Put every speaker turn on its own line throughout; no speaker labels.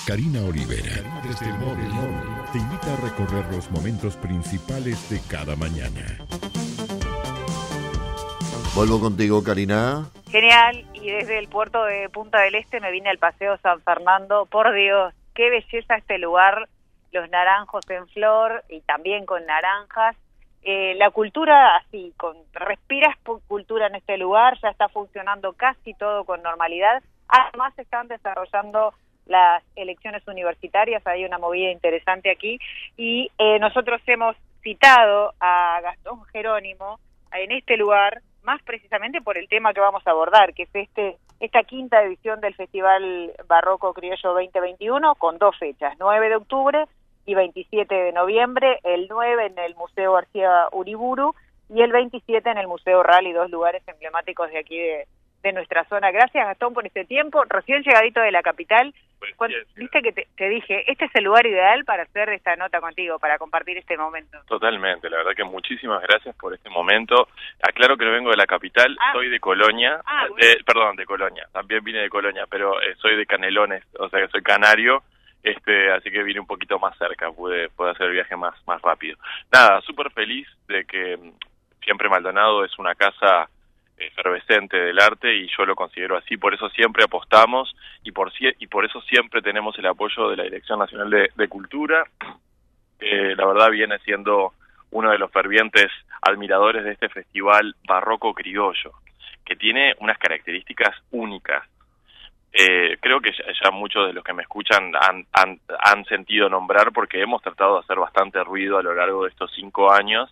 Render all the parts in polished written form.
Karina Olivera, desde el móvil, te invita a recorrer los momentos principales de cada mañana.
Vuelvo contigo, Karina.
Genial, y desde el puerto de Punta del Este me vine al Paseo San Fernando. Por Dios, qué belleza este lugar, los naranjos en flor y también con naranjas. La cultura, así, respiras cultura en este lugar, ya está funcionando casi todo con normalidad. Además se están desarrollando las elecciones universitarias, hay una movida interesante aquí, y nosotros hemos citado a Gastón Jerónimo en este lugar, más precisamente por el tema que vamos a abordar, que es esta quinta edición del Festival Barroco Criollo 2021, con dos fechas, 9 de octubre y 27 de noviembre, el 9 en el Museo García Uriburu y el 27 en el Museo Rally, dos lugares emblemáticos de aquí de nuestra zona. Gracias, Gastón, por este tiempo, recién llegadito de la capital. Viste que te dije, este es el lugar ideal para hacer esta nota contigo, para compartir este momento.
Totalmente, la verdad que muchísimas gracias por este momento. Aclaro que no vengo de la capital, soy de Colonia, bueno. De Colonia, también vine de Colonia, pero soy de Canelones, o sea que soy canario, así que vine un poquito más cerca, pude hacer el viaje más rápido. Nada, súper feliz de que siempre Maldonado es una casa efervescente del arte y yo lo considero así, por eso siempre apostamos y por eso siempre tenemos el apoyo de la Dirección Nacional de Cultura, que la verdad viene siendo uno de los fervientes admiradores de este festival barroco criollo, que tiene unas características únicas. Creo que ya muchos de los que me escuchan han sentido nombrar, porque hemos tratado de hacer bastante ruido a lo largo de estos 5 años,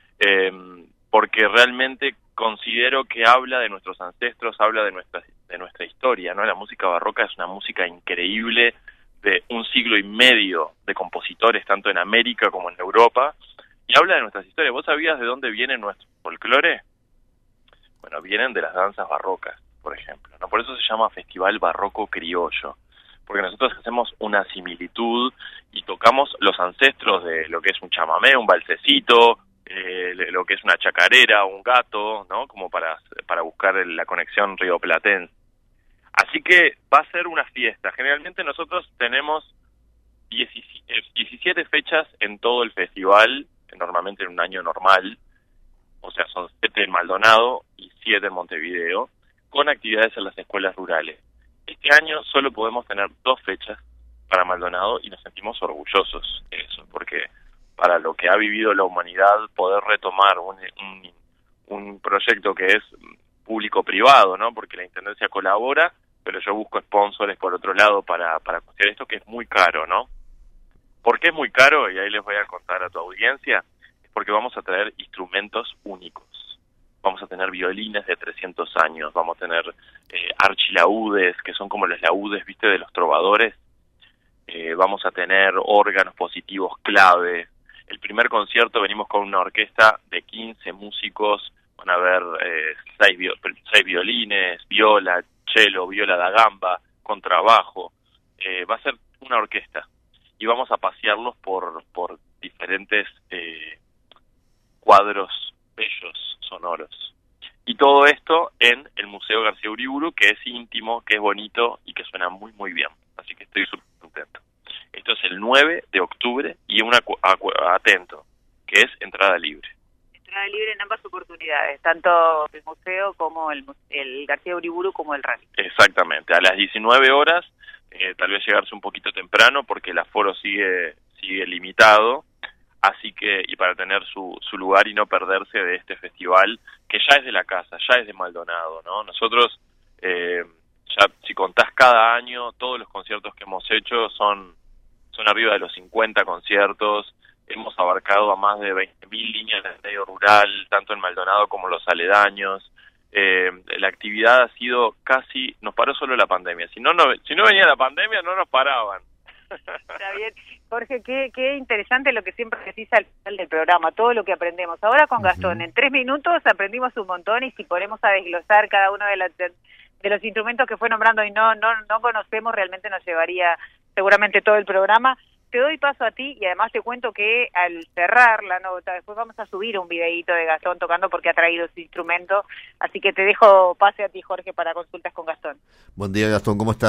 porque realmente considero que habla de nuestros ancestros, habla de nuestra historia, ¿no? La música barroca es una música increíble de 1 siglo y medio de compositores, tanto en América como en Europa, y habla de nuestras historias. ¿Vos sabías de dónde viene nuestro folclore? Bueno, vienen de las danzas barrocas, por ejemplo, ¿no? Por eso se llama Festival Barroco Criollo, porque nosotros hacemos una similitud y tocamos los ancestros de lo que es un chamamé, un balsecito, lo que es una chacarera, un gato, ¿no? Como para buscar la conexión rioplatense. Así que va a ser una fiesta. Generalmente nosotros tenemos 17 fechas en todo el festival, normalmente en un año normal, o sea, son 7 en Maldonado y 7 en Montevideo, con actividades en las escuelas rurales. Este año solo podemos tener 2 fechas para Maldonado y nos sentimos orgullosos de eso, porque para lo que ha vivido la humanidad, poder retomar un proyecto que es público-privado, ¿no? Porque la Intendencia colabora, pero yo busco sponsores por otro lado para costear esto, que es muy caro, ¿no? ¿Por qué es muy caro? Y ahí les voy a contar a tu audiencia. Es porque vamos a traer instrumentos únicos. Vamos a tener violines de 300 años, vamos a tener archilaúdes, que son como los laúdes, ¿viste?, de los trovadores. Vamos a tener órganos positivos clave. El primer concierto venimos con una orquesta de 15 músicos, van a haber 6 violines, viola, cello, viola da gamba, contrabajo. Va a ser una orquesta y vamos a pasearlos por diferentes cuadros bellos, sonoros. Y todo esto en el Museo García Uriburu, que es íntimo, que es bonito y que suena muy muy bien. Así que estoy súper contento. Esto es el 9 de octubre y atento, que es entrada libre.
Entrada libre en ambas oportunidades, tanto el museo como el García Uriburu como el Rally.
Exactamente, a las 19 horas, tal vez llegarse un poquito temprano porque el aforo sigue limitado, así que, y para tener su lugar y no perderse de este festival, que ya es de la casa, ya es de Maldonado, ¿no? Nosotros, ya si contás cada año, todos los conciertos que hemos hecho son arriba de los 50 conciertos, hemos abarcado a más de 20.000 líneas de medio rural, tanto en Maldonado como los aledaños. La actividad ha sido casi, nos paró solo la pandemia, si no venía la pandemia no nos paraban.
Está bien, Jorge, qué interesante lo que siempre decís al final del programa, todo lo que aprendemos. Ahora con Gastón, en 3 minutos aprendimos un montón, y si ponemos a desglosar cada uno de los instrumentos que fue nombrando y no conocemos, realmente nos llevaría seguramente todo el programa. Te doy paso a ti y además te cuento que al cerrar la nota, después vamos a subir un videíto de Gastón tocando porque ha traído su instrumento, así que te dejo pase a ti, Jorge, para consultas con Gastón.
Buen día, Gastón, ¿cómo estás?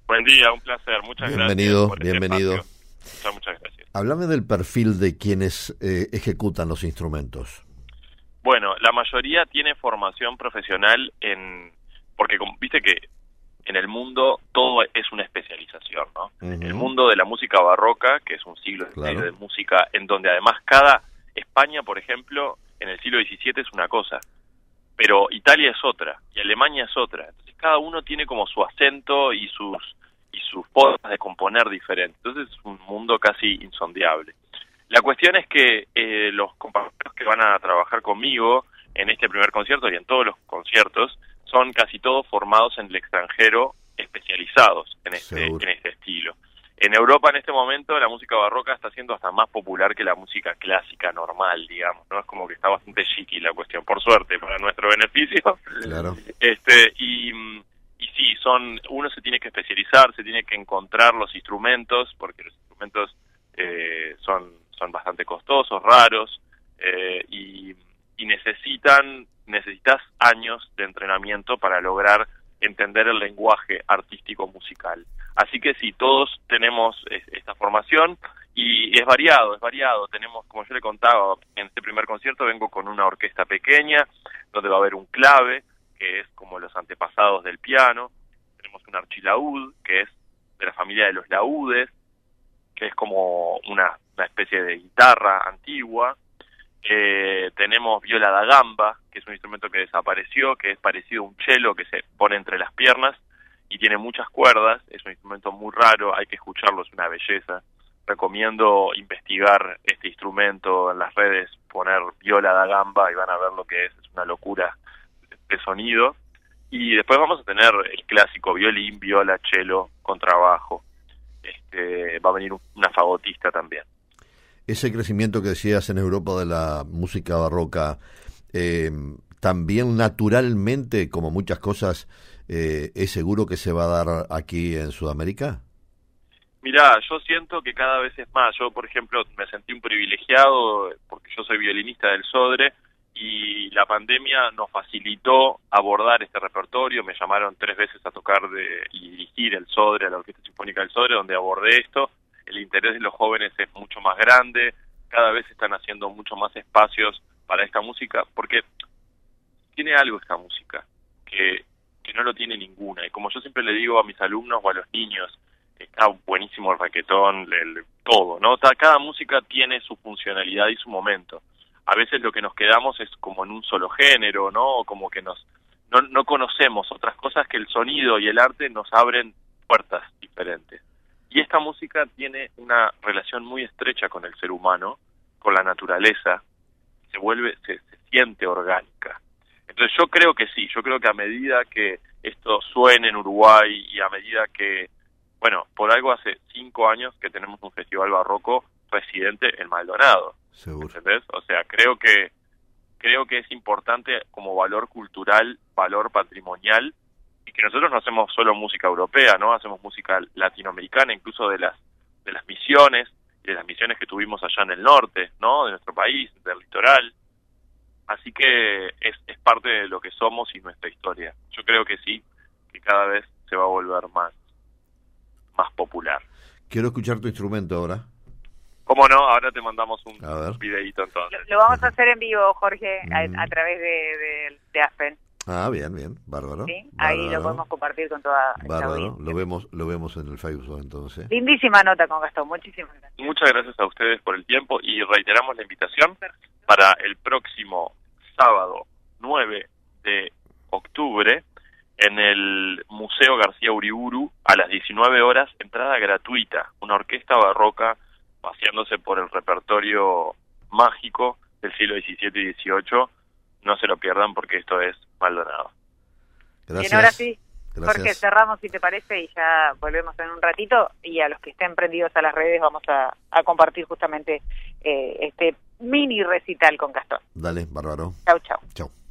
Buen día, un placer, muchas
bienvenido,
gracias.
Bienvenido.
Muchas gracias.
Háblame del perfil de quienes ejecutan los instrumentos.
Bueno, la mayoría tiene formación profesional porque viste que en el mundo todo es una especialización, ¿no? El mundo de la música barroca, que es un siglo de música, en donde además España, por ejemplo, en el siglo XVII es una cosa, pero Italia es otra, y Alemania es otra. Entonces cada uno tiene como su acento y sus formas de componer diferentes. Entonces es un mundo casi insondiable. La cuestión es que los compañeros que van a trabajar conmigo en este primer concierto y en todos los conciertos son casi todos formados en el extranjero, especializados en este estilo. En Europa en este momento la música barroca está siendo hasta más popular que la música clásica normal, digamos, ¿no? Es como que está bastante chiqui la cuestión, por suerte, para nuestro beneficio.
Claro.
Y sí, uno se tiene que especializar, se tiene que encontrar los instrumentos, porque los instrumentos son bastante costosos, raros, y necesitas años de entrenamiento para lograr entender el lenguaje artístico musical. Así que sí, todos tenemos esta formación y es variado. Tenemos, como yo le contaba, en este primer concierto vengo con una orquesta pequeña, donde va a haber un clave, que es como los antepasados del piano. Tenemos un archilaúd, que es de la familia de los laúdes, que es como una especie de guitarra antigua. Tenemos viola da gamba, que es un instrumento que desapareció, que es parecido a un cello que se pone entre las piernas y tiene muchas cuerdas. Es un instrumento muy raro, hay que escucharlo, es una belleza. Recomiendo investigar este instrumento en las redes, poner viola da gamba y van a ver lo que es una locura de sonido. Y después vamos a tener el clásico violín, viola, cello, contrabajo. Va a venir una fagotista también.
Ese crecimiento que decías en Europa de la música barroca, también naturalmente, como muchas cosas, ¿es seguro que se va a dar aquí en Sudamérica?
Mirá, yo siento que cada vez es más. Yo, por ejemplo, me sentí un privilegiado porque yo soy violinista del Sodre y la pandemia nos facilitó abordar este repertorio. Me llamaron 3 veces a tocar y dirigir el Sodre, a la Orquesta Sinfónica del Sodre, donde abordé esto. El interés de los jóvenes es mucho más grande, cada vez están haciendo mucho más espacios para esta música, porque tiene algo esta música, que no lo tiene ninguna. Y como yo siempre le digo a mis alumnos o a los niños, está buenísimo el raquetón, todo, ¿no? Cada música tiene su funcionalidad y su momento. A veces lo que nos quedamos es como en un solo género, ¿no? O como que no conocemos otras cosas, que el sonido y el arte nos abren puertas diferentes. Y esta música tiene una relación muy estrecha con el ser humano, con la naturaleza, se siente orgánica. Entonces yo creo que sí, yo creo que a medida que esto suene en Uruguay y a medida que, bueno, por algo hace 5 años que tenemos un festival barroco residente en Maldonado.
Seguro.
¿Entendés? O sea, creo que es importante como valor cultural, valor patrimonial, y que nosotros no hacemos solo música europea, ¿no? Hacemos música latinoamericana, incluso de las misiones, y de las misiones que tuvimos allá en el norte, ¿no? De nuestro país, del litoral. Así que es parte de lo que somos y nuestra historia. Yo creo que sí, que cada vez se va a volver más popular.
Quiero escuchar tu instrumento ahora.
¿Cómo no? Ahora te mandamos un videíto entonces.
Lo vamos a hacer en vivo, Jorge, a través de AFEN.
Ah, bien, bárbaro.
¿Sí? Ahí bárbaro. Lo podemos compartir con toda esta
audiencia. Lo vemos en el Facebook entonces.
Lindísima nota con Gastón, muchísimas gracias.
Muchas gracias a ustedes por el tiempo y reiteramos la invitación para el próximo sábado 9 de octubre en el Museo García Uriburu a las 19 horas, entrada gratuita, una orquesta barroca paseándose por el repertorio mágico del siglo XVII y XVIII. No se lo pierdan porque esto es Maldonado.
Gracias.
Bien, ahora sí,
gracias.
Jorge, cerramos si te parece y ya volvemos en un ratito, y a los que estén prendidos a las redes vamos a compartir justamente este mini recital con Gastón.
Dale, bárbaro.
Chau.
Chau.